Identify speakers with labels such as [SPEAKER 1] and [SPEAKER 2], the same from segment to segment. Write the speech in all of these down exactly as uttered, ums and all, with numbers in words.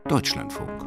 [SPEAKER 1] Deutschlandfunk.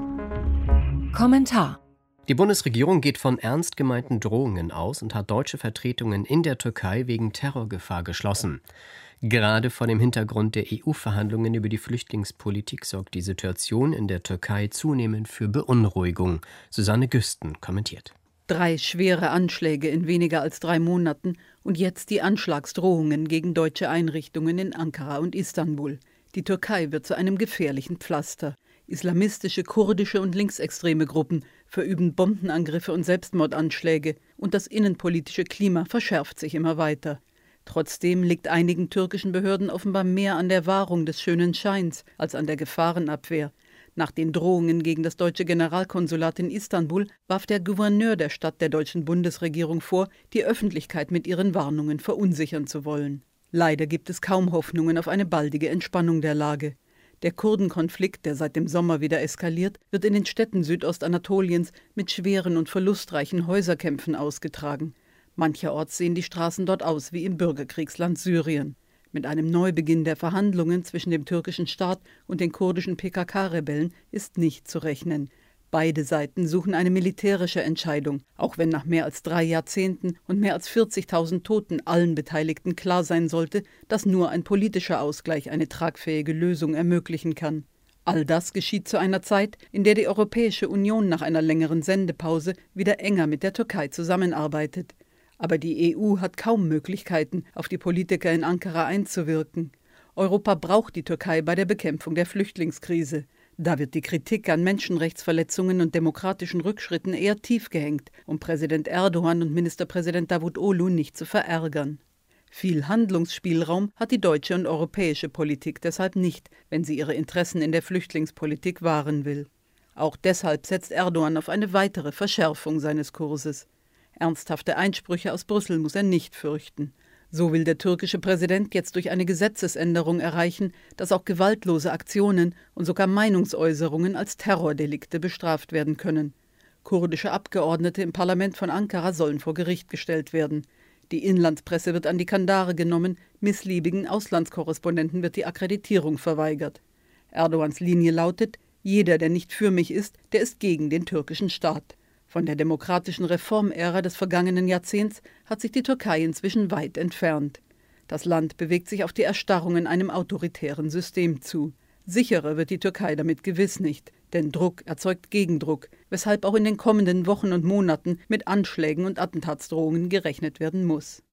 [SPEAKER 2] Kommentar:
[SPEAKER 3] Die Bundesregierung geht von ernst gemeinten Drohungen aus und hat deutsche Vertretungen in der Türkei wegen Terrorgefahr geschlossen. Gerade vor dem Hintergrund der E U-Verhandlungen über die Flüchtlingspolitik sorgt die Situation in der Türkei zunehmend für Beunruhigung. Susanne Güsten kommentiert.
[SPEAKER 4] Drei schwere Anschläge in weniger als drei Monaten und jetzt die Anschlagsdrohungen gegen deutsche Einrichtungen in Ankara und Istanbul. Die Türkei wird zu einem gefährlichen Pflaster. Islamistische, kurdische und linksextreme Gruppen verüben Bombenangriffe und Selbstmordanschläge und das innenpolitische Klima verschärft sich immer weiter. Trotzdem liegt einigen türkischen Behörden offenbar mehr an der Wahrung des schönen Scheins als an der Gefahrenabwehr. Nach den Drohungen gegen das deutsche Generalkonsulat in Istanbul warf der Gouverneur der Stadt der deutschen Bundesregierung vor, die Öffentlichkeit mit ihren Warnungen verunsichern zu wollen. Leider gibt es kaum Hoffnungen auf eine baldige Entspannung der Lage. Der Kurdenkonflikt, der seit dem Sommer wieder eskaliert, wird in den Städten Südostanatoliens mit schweren und verlustreichen Häuserkämpfen ausgetragen. Mancherorts sehen die Straßen dort aus wie im Bürgerkriegsland Syrien. Mit einem Neubeginn der Verhandlungen zwischen dem türkischen Staat und den kurdischen P K K-Rebellen ist nicht zu rechnen. Beide Seiten suchen eine militärische Entscheidung, auch wenn nach mehr als drei Jahrzehnten und mehr als vierzigtausend Toten allen Beteiligten klar sein sollte, dass nur ein politischer Ausgleich eine tragfähige Lösung ermöglichen kann. All das geschieht zu einer Zeit, in der die Europäische Union nach einer längeren Sendepause wieder enger mit der Türkei zusammenarbeitet. Aber die E U hat kaum Möglichkeiten, auf die Politiker in Ankara einzuwirken. Europa braucht die Türkei bei der Bekämpfung der Flüchtlingskrise. Da wird die Kritik an Menschenrechtsverletzungen und demokratischen Rückschritten eher tief gehängt, um Präsident Erdogan und Ministerpräsident Davutoglu nicht zu verärgern. Viel Handlungsspielraum hat die deutsche und europäische Politik deshalb nicht, wenn sie ihre Interessen in der Flüchtlingspolitik wahren will. Auch deshalb setzt Erdogan auf eine weitere Verschärfung seines Kurses. Ernsthafte Einsprüche aus Brüssel muss er nicht fürchten. So will der türkische Präsident jetzt durch eine Gesetzesänderung erreichen, dass auch gewaltlose Aktionen und sogar Meinungsäußerungen als Terrordelikte bestraft werden können. Kurdische Abgeordnete im Parlament von Ankara sollen vor Gericht gestellt werden. Die Inlandspresse wird an die Kandare genommen, missliebigen Auslandskorrespondenten wird die Akkreditierung verweigert. Erdogans Linie lautet: Jeder, der nicht für mich ist, der ist gegen den türkischen Staat. Von der demokratischen Reformära des vergangenen Jahrzehnts hat sich die Türkei inzwischen weit entfernt. Das Land bewegt sich auf die Erstarrung in einem autoritären System zu. Sicherer wird die Türkei damit gewiss nicht, denn Druck erzeugt Gegendruck, weshalb auch in den kommenden Wochen und Monaten mit Anschlägen und Attentatsdrohungen gerechnet werden muss.